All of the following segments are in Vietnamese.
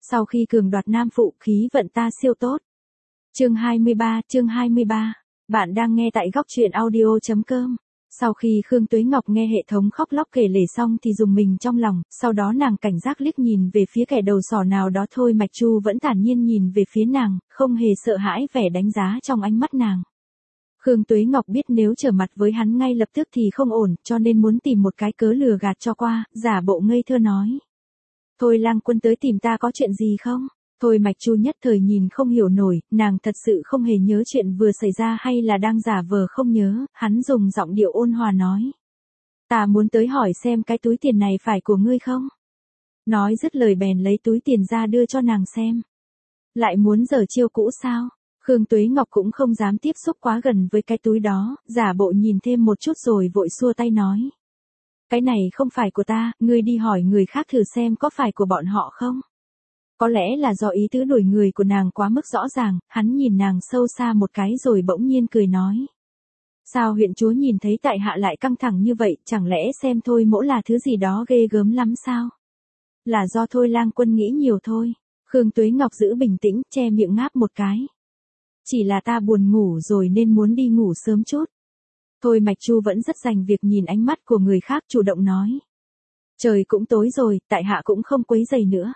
Sau khi cường đoạt nam phụ, khí vận ta siêu tốt. Chương 23, bạn đang nghe tại góc truyện audio.com. Sau khi Khương Tuế Ngọc nghe hệ thống khóc lóc kể lể xong thì dùng mình trong lòng, sau đó nàng cảnh giác liếc nhìn về phía kẻ đầu sỏ nào đó. Thôi Mạch Chu vẫn thản nhiên nhìn về phía nàng, không hề sợ hãi vẻ đánh giá trong ánh mắt nàng. Khương Tuế Ngọc biết nếu trở mặt với hắn ngay lập tức thì không ổn, cho nên muốn tìm một cái cớ lừa gạt cho qua, giả bộ ngây thơ nói. Thôi Lang Quân tới tìm ta có chuyện gì không? Thôi Mạch Chu nhất thời nhìn không hiểu nổi, nàng thật sự không hề nhớ chuyện vừa xảy ra hay là đang giả vờ không nhớ, hắn dùng giọng điệu ôn hòa nói. Ta muốn tới hỏi xem cái túi tiền này phải của ngươi không? Nói dứt lời bèn lấy túi tiền ra đưa cho nàng xem. Lại muốn giở chiêu cũ sao? Khương Tuế Ngọc cũng không dám tiếp xúc quá gần với cái túi đó, giả bộ nhìn thêm một chút rồi vội xua tay nói. Cái này không phải của ta, ngươi đi hỏi người khác thử xem có phải của bọn họ không? Có lẽ là do ý tứ đuổi người của nàng quá mức rõ ràng, hắn nhìn nàng sâu xa một cái rồi bỗng nhiên cười nói. Sao huyện chúa nhìn thấy tại hạ lại căng thẳng như vậy, chẳng lẽ xem Thôi Mỗ là thứ gì đó ghê gớm lắm sao? Là do Thôi Lang Quân nghĩ nhiều thôi. Khương Tuế Ngọc giữ bình tĩnh, che miệng ngáp một cái. Chỉ là ta buồn ngủ rồi nên muốn đi ngủ sớm chút. Thôi Mạch Chu vẫn rất dành việc nhìn ánh mắt của người khác, chủ động nói. Trời cũng tối rồi, tại hạ cũng không quấy rầy nữa.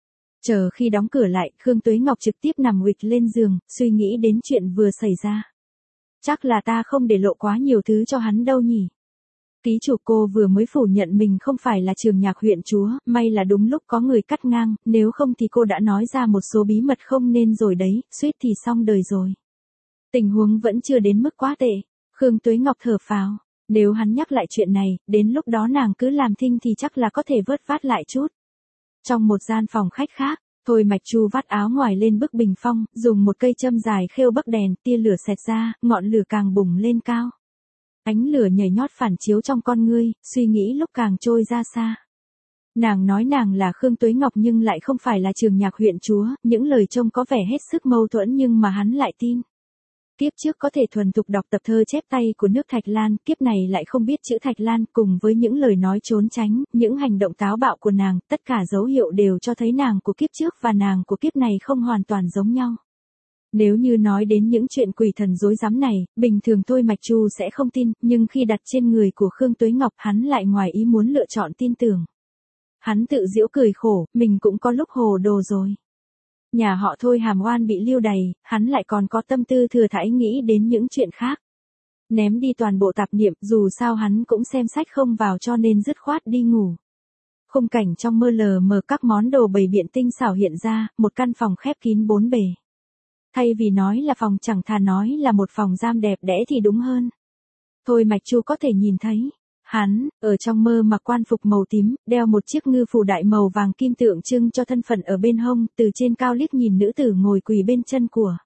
Chờ khi đóng cửa lại, Khương Tuế Ngọc trực tiếp nằm uịch lên giường, suy nghĩ đến chuyện vừa xảy ra. Chắc là ta không để lộ quá nhiều thứ cho hắn đâu nhỉ. Ký chủ, cô vừa mới phủ nhận mình không phải là Trường Nhạc huyện chúa, may là đúng lúc có người cắt ngang, nếu không thì cô đã nói ra một số bí mật không nên rồi đấy, suýt thì xong đời rồi. Tình huống vẫn chưa đến mức quá tệ. Khương Tuế Ngọc thở phào, nếu hắn nhắc lại chuyện này, đến lúc đó nàng cứ làm thinh thì chắc là có thể vớt vát lại chút. Trong một gian phòng khách khác, Thôi Mạch Chu vắt áo ngoài lên bức bình phong, dùng một cây châm dài khêu bắc đèn, tia lửa xẹt ra, ngọn lửa càng bùng lên cao. Ánh lửa nhảy nhót phản chiếu trong con ngươi, suy nghĩ lúc càng trôi ra xa. Nàng nói nàng là Khương Tuế Ngọc nhưng lại không phải là Trường Nhạc huyện chúa, những lời trông có vẻ hết sức mâu thuẫn nhưng mà hắn lại tin. Kiếp trước có thể thuần thục đọc tập thơ chép tay của nước Thạch Lan, kiếp này lại không biết chữ Thạch Lan, cùng với những lời nói trốn tránh, những hành động táo bạo của nàng, tất cả dấu hiệu đều cho thấy nàng của kiếp trước và nàng của kiếp này không hoàn toàn giống nhau. Nếu như nói đến những chuyện quỷ thần rối rắm này, bình thường Thôi Mạch Chu sẽ không tin, nhưng khi đặt trên người của Khương Tuế Ngọc hắn lại ngoài ý muốn lựa chọn tin tưởng. Hắn tự giễu cười khổ, mình cũng có lúc hồ đồ rồi. Nhà họ Thôi hàm oan bị lưu đày, hắn lại còn có tâm tư thừa thãi nghĩ đến những chuyện khác. Ném đi toàn bộ tạp niệm, dù sao hắn cũng xem sách không vào cho nên dứt khoát đi ngủ. Khung cảnh trong mơ lờ mờ, các món đồ bày biện tinh xảo hiện ra, một căn phòng khép kín bốn bề. Thay vì nói là phòng chẳng thà nói là một phòng giam đẹp đẽ thì đúng hơn. Thôi Mạch Chu có thể nhìn thấy. Hắn, ở trong mơ mặc quan phục màu tím, đeo một chiếc ngư phủ đại màu vàng kim tượng trưng cho thân phận ở bên hông, từ trên cao liếc nhìn nữ tử ngồi quỳ bên chân của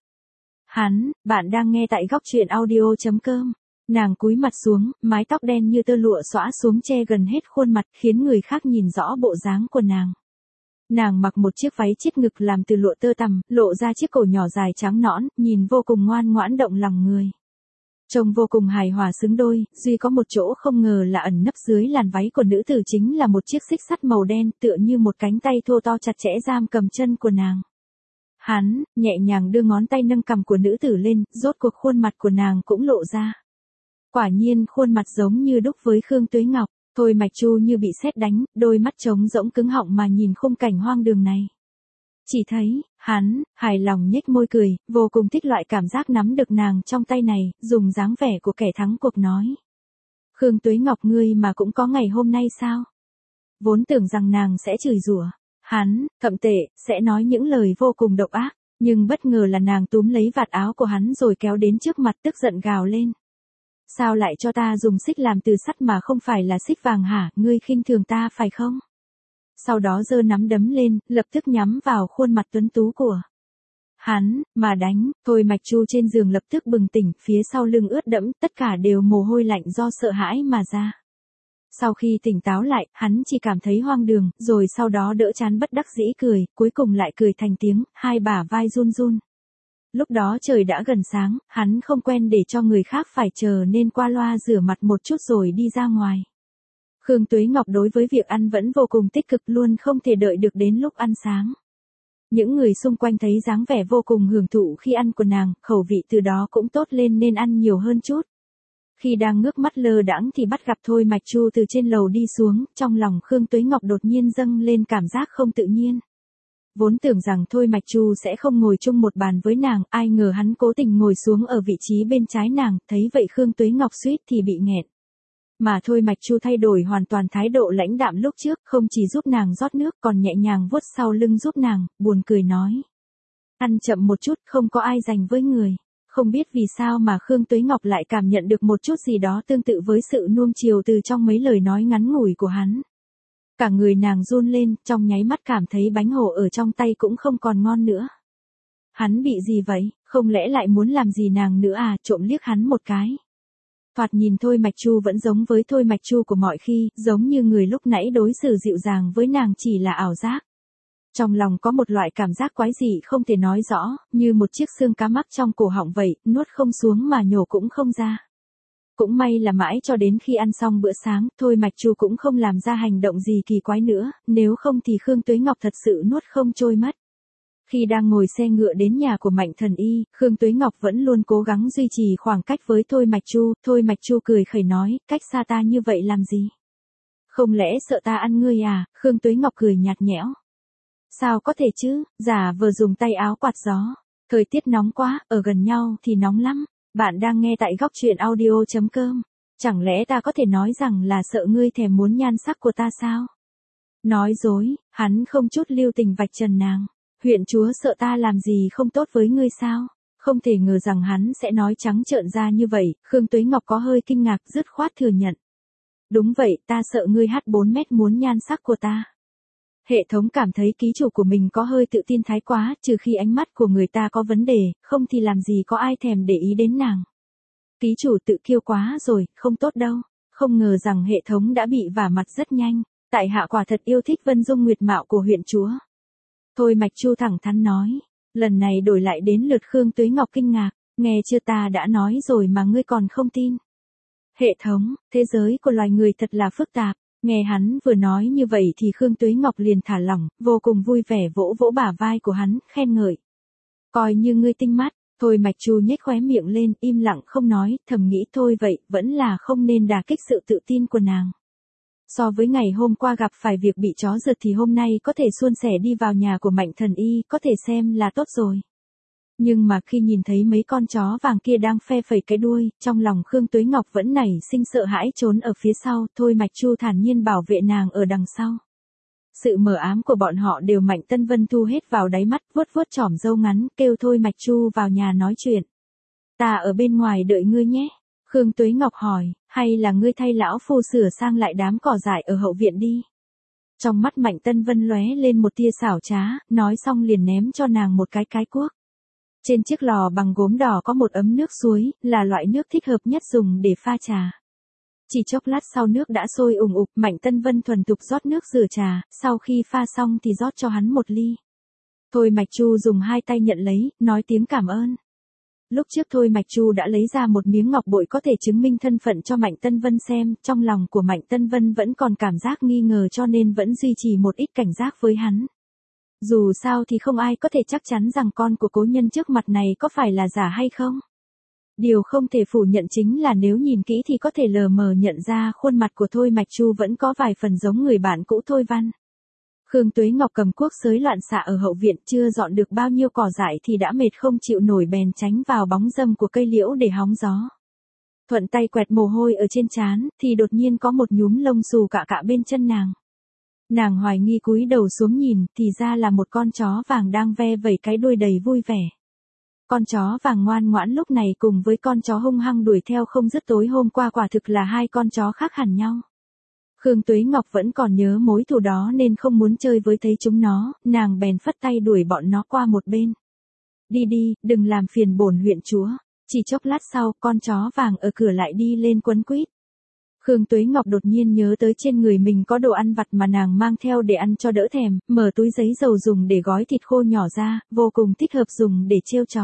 hắn. Bạn đang nghe tại góc truyện audio.com. Nàng cúi mặt xuống, mái tóc đen như tơ lụa xõa xuống che gần hết khuôn mặt, khiến người khác nhìn rõ bộ dáng của nàng. Nàng mặc một chiếc váy chiết ngực làm từ lụa tơ tằm, lộ ra chiếc cổ nhỏ dài trắng nõn, nhìn vô cùng ngoan ngoãn động lòng người. Trông vô cùng hài hòa xứng đôi, duy có một chỗ không ngờ là ẩn nấp dưới làn váy của nữ tử chính là một chiếc xích sắt màu đen, tựa như một cánh tay thô to chặt chẽ giam cầm chân của nàng. Hắn, nhẹ nhàng đưa ngón tay nâng cằm của nữ tử lên, rốt cuộc khuôn mặt của nàng cũng lộ ra. Quả nhiên khuôn mặt giống như đúc với Khương Tuế Ngọc. Thôi Mạch Chu như bị sét đánh, đôi mắt trống rỗng cứng họng mà nhìn khung cảnh hoang đường này. Chỉ thấy, hắn, hài lòng nhếch môi cười, vô cùng thích loại cảm giác nắm được nàng trong tay này, dùng dáng vẻ của kẻ thắng cuộc nói. Khương Tuế Ngọc ngươi mà cũng có ngày hôm nay sao? Vốn tưởng rằng nàng sẽ chửi rủa, hắn, thậm tệ, sẽ nói những lời vô cùng độc ác, nhưng bất ngờ là nàng túm lấy vạt áo của hắn rồi kéo đến trước mặt tức giận gào lên. Sao lại cho ta dùng xích làm từ sắt mà không phải là xích vàng hả, ngươi khinh thường ta phải không? Sau đó giơ nắm đấm lên, lập tức nhắm vào khuôn mặt tuấn tú của hắn, mà đánh. Thôi Mạch Chu trên giường lập tức bừng tỉnh, phía sau lưng ướt đẫm, tất cả đều mồ hôi lạnh do sợ hãi mà ra. Sau khi tỉnh táo lại, hắn chỉ cảm thấy hoang đường, rồi sau đó đỡ chán bất đắc dĩ cười, cuối cùng lại cười thành tiếng, hai bả vai run run. Lúc đó trời đã gần sáng, hắn không quen để cho người khác phải chờ nên qua loa rửa mặt một chút rồi đi ra ngoài. Khương Tuế Ngọc đối với việc ăn vẫn vô cùng tích cực, luôn không thể đợi được đến lúc ăn sáng. Những người xung quanh thấy dáng vẻ vô cùng hưởng thụ khi ăn của nàng, khẩu vị từ đó cũng tốt lên nên ăn nhiều hơn chút. Khi đang ngước mắt lơ đãng thì bắt gặp Thôi Mạch Chu từ trên lầu đi xuống, trong lòng Khương Tuế Ngọc đột nhiên dâng lên cảm giác không tự nhiên. Vốn tưởng rằng Thôi Mạch Chu sẽ không ngồi chung một bàn với nàng, ai ngờ hắn cố tình ngồi xuống ở vị trí bên trái nàng, thấy vậy Khương Tuế Ngọc suýt thì bị nghẹn. Mà Thôi Mạch Chu thay đổi hoàn toàn thái độ lãnh đạm lúc trước, không chỉ giúp nàng rót nước còn nhẹ nhàng vuốt sau lưng giúp nàng, buồn cười nói. Ăn chậm một chút, không có ai dành với người. Không biết vì sao mà Khương Tuế Ngọc lại cảm nhận được một chút gì đó tương tự với sự nuông chiều từ trong mấy lời nói ngắn ngủi của hắn. Cả người nàng run lên, trong nháy mắt cảm thấy bánh hổ ở trong tay cũng không còn ngon nữa. Hắn bị gì vậy, không lẽ lại muốn làm gì nàng nữa à, trộm liếc hắn một cái. Thoạt nhìn Thôi Mạch Chu vẫn giống với Thôi Mạch Chu của mọi khi, giống như người lúc nãy đối xử dịu dàng với nàng chỉ là ảo giác. Trong lòng có một loại cảm giác quái dị không thể nói rõ, như một chiếc xương cá mắc trong cổ họng vậy, nuốt không xuống mà nhổ cũng không ra. Cũng may là mãi cho đến khi ăn xong bữa sáng, Thôi Mạch Chu cũng không làm ra hành động gì kỳ quái nữa, nếu không thì Khương Tuế Ngọc thật sự nuốt không trôi mất. Khi đang ngồi xe ngựa đến nhà của Mạnh Thần Y, Khương Tuế Ngọc vẫn luôn cố gắng duy trì khoảng cách với Thôi Mạch Chu. Thôi Mạch Chu cười khẩy nói, cách xa ta như vậy làm gì? Không lẽ sợ ta ăn ngươi à? Khương Tuế Ngọc cười nhạt nhẽo. Sao có thể chứ, giả vờ dùng tay áo quạt gió. Thời tiết nóng quá, ở gần nhau thì nóng lắm. Bạn đang nghe tại góc truyện audio.com. Chẳng lẽ ta có thể nói rằng là sợ ngươi thèm muốn nhan sắc của ta sao? Nói dối, hắn không chút lưu tình vạch trần nàng. Huyện chúa sợ ta làm gì không tốt với ngươi sao? Không thể ngờ rằng hắn sẽ nói trắng trợn ra như vậy, Khương Tuế Ngọc có hơi kinh ngạc dứt khoát thừa nhận. Đúng vậy, ta sợ ngươi H4 mét muốn nhan sắc của ta. Hệ thống cảm thấy ký chủ của mình có hơi tự tin thái quá, trừ khi ánh mắt của người ta có vấn đề, không thì làm gì có ai thèm để ý đến nàng. Ký chủ tự kiêu quá rồi, không tốt đâu. Không ngờ rằng hệ thống đã bị vả mặt rất nhanh. Tại hạ quả thật yêu thích Vân Dung Nguyệt Mạo của huyện chúa. Thôi Mạch Chu thẳng thắn nói. Lần này đổi lại đến lượt Khương Tuế Ngọc kinh ngạc. Nghe chưa, ta đã nói rồi mà ngươi còn không tin. Hệ thống, thế giới của loài người thật là phức tạp. Nghe hắn vừa nói như vậy thì Khương Tuế Ngọc liền thả lỏng, vô cùng vui vẻ vỗ vỗ bả vai của hắn, khen ngợi. Coi như ngươi tinh mắt. Thôi Mạch Chu nhếch khóe miệng lên, im lặng không nói, thầm nghĩ thôi vậy, vẫn là không nên đả kích sự tự tin của nàng. So với ngày hôm qua gặp phải việc bị chó rượt thì hôm nay có thể suôn sẻ đi vào nhà của Mạnh Thần Y, có thể xem là tốt rồi. Nhưng mà khi nhìn thấy mấy con chó vàng kia đang phe phẩy cái đuôi, trong lòng Khương Tuế Ngọc vẫn nảy sinh sợ hãi trốn ở phía sau, Thôi Mạch Chu thản nhiên bảo vệ nàng ở đằng sau. Sự mờ ám của bọn họ đều Mạnh Tân Vân thu hết vào đáy mắt, vuốt vuốt chỏm râu ngắn, kêu Thôi Mạch Chu vào nhà nói chuyện. Ta ở bên ngoài đợi ngươi nhé. Khương Tuế Ngọc hỏi, hay là ngươi thay lão phu sửa sang lại đám cỏ dại ở hậu viện đi. Trong mắt Mạnh Tân Vân lóe lên một tia xảo trá, nói xong liền ném cho nàng một cái cuốc. Trên chiếc lò bằng gốm đỏ có một ấm nước suối, là loại nước thích hợp nhất dùng để pha trà. Chỉ chốc lát sau nước đã sôi ùng ục, Mạnh Tân Vân thuần thục rót nước rửa trà, sau khi pha xong thì rót cho hắn một ly. Thôi Mạch Chu dùng hai tay nhận lấy, nói tiếng cảm ơn. Lúc trước Thôi Mạch Chu đã lấy ra một miếng ngọc bội có thể chứng minh thân phận cho Mạnh Tân Vân xem, trong lòng của Mạnh Tân Vân vẫn còn cảm giác nghi ngờ cho nên vẫn duy trì một ít cảnh giác với hắn. Dù sao thì không ai có thể chắc chắn rằng con của cố nhân trước mặt này có phải là giả hay không. Điều không thể phủ nhận chính là nếu nhìn kỹ thì có thể lờ mờ nhận ra khuôn mặt của Thôi Mạch Chu vẫn có vài phần giống người bạn cũ Thôi Văn. Khương Tuế Ngọc cầm cuốc xới loạn xạ ở hậu viện, chưa dọn được bao nhiêu cỏ dại thì đã mệt không chịu nổi bèn tránh vào bóng râm của cây liễu để hóng gió. Thuận tay quẹt mồ hôi ở trên trán, thì đột nhiên có một nhúm lông xù cạ cạ bên chân nàng. Nàng hoài nghi cúi đầu xuống nhìn, thì ra là một con chó vàng đang ve vẩy cái đuôi đầy vui vẻ. Con chó vàng ngoan ngoãn lúc này cùng với con chó hung hăng đuổi theo không dứt tối hôm qua quả thực là hai con chó khác hẳn nhau. Khương Tuế Ngọc vẫn còn nhớ mối thù đó nên không muốn chơi với thấy chúng nó, nàng bèn phất tay đuổi bọn nó qua một bên. Đi đi, đừng làm phiền bổn huyện chúa. Chỉ chốc lát sau, con chó vàng ở cửa lại đi lên quấn quýt. Khương Tuế Ngọc đột nhiên nhớ tới trên người mình có đồ ăn vặt mà nàng mang theo để ăn cho đỡ thèm, mở túi giấy dầu dùng để gói thịt khô nhỏ ra, vô cùng thích hợp dùng để trêu chó.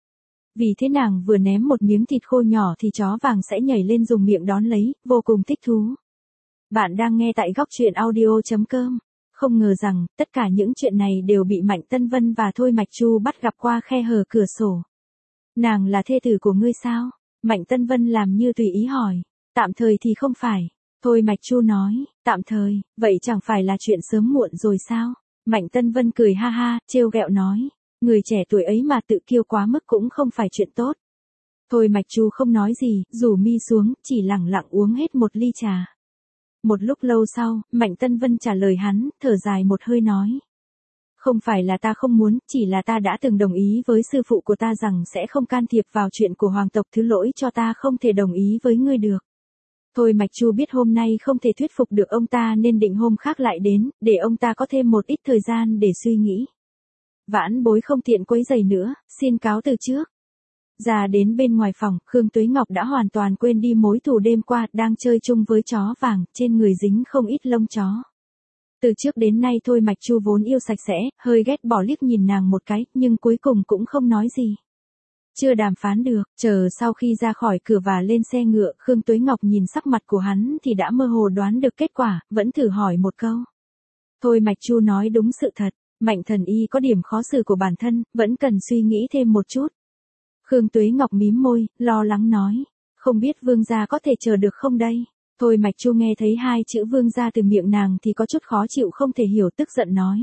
Vì thế nàng vừa ném một miếng thịt khô nhỏ thì chó vàng sẽ nhảy lên dùng miệng đón lấy, vô cùng thích thú. Bạn đang nghe tại góc truyện audio.com. Không ngờ rằng, tất cả những chuyện này đều bị Mạnh Tân Vân và Thôi Mạch Chu bắt gặp qua khe hở cửa sổ. Nàng là thê tử của ngươi sao? Mạnh Tân Vân làm như tùy ý hỏi. Tạm thời thì không phải. Thôi Mạch Chu nói, tạm thời, vậy chẳng phải là chuyện sớm muộn rồi sao? Mạnh Tân Vân cười ha ha, trêu ghẹo nói. Người trẻ tuổi ấy mà tự kiêu quá mức cũng không phải chuyện tốt. Thôi Mạch Chu không nói gì, rủ mi xuống, chỉ lẳng lặng uống hết một ly trà. Một lúc lâu sau, Mạnh Tân Vân trả lời hắn, thở dài một hơi nói. Không phải là ta không muốn, chỉ là ta đã từng đồng ý với sư phụ của ta rằng sẽ không can thiệp vào chuyện của hoàng tộc, thứ lỗi cho ta không thể đồng ý với ngươi được. Thôi Mạch Chu biết hôm nay không thể thuyết phục được ông ta nên định hôm khác lại đến, để ông ta có thêm một ít thời gian để suy nghĩ. Vãn bối không tiện quấy rầy nữa, xin cáo từ trước. Ra đến bên ngoài phòng, Khương Tuế Ngọc đã hoàn toàn quên đi mối thù đêm qua, đang chơi chung với chó vàng, trên người dính không ít lông chó. Từ trước đến nay Thôi Mạch Chu vốn yêu sạch sẽ, hơi ghét bỏ liếc nhìn nàng một cái, nhưng cuối cùng cũng không nói gì. Chưa đàm phán được, chờ sau khi ra khỏi cửa và lên xe ngựa, Khương Tuế Ngọc nhìn sắc mặt của hắn thì đã mơ hồ đoán được kết quả, vẫn thử hỏi một câu. Thôi Mạch Chu nói đúng sự thật, Mạnh Thần Y có điểm khó xử của bản thân, vẫn cần suy nghĩ thêm một chút. Khương Tuế Ngọc mím môi, lo lắng nói, không biết vương gia có thể chờ được không đây? Thôi Mạch Chu nghe thấy hai chữ vương gia từ miệng nàng thì có chút khó chịu không thể hiểu, tức giận nói.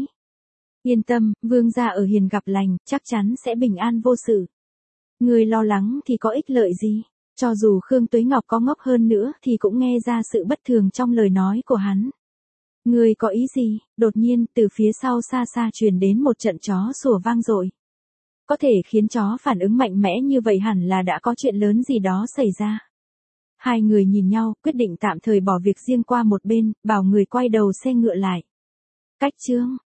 Yên tâm, vương gia ở hiền gặp lành, chắc chắn sẽ bình an vô sự. Người lo lắng thì có ích lợi gì? Cho dù Khương Tuế Ngọc có ngốc hơn nữa thì cũng nghe ra sự bất thường trong lời nói của hắn. Người có ý gì? Đột nhiên, từ phía sau xa xa truyền đến một trận chó sủa vang dội. Có thể khiến chó phản ứng mạnh mẽ như vậy hẳn là đã có chuyện lớn gì đó xảy ra. Hai người nhìn nhau, quyết định tạm thời bỏ việc riêng qua một bên, bảo người quay đầu xe ngựa lại. Cách chương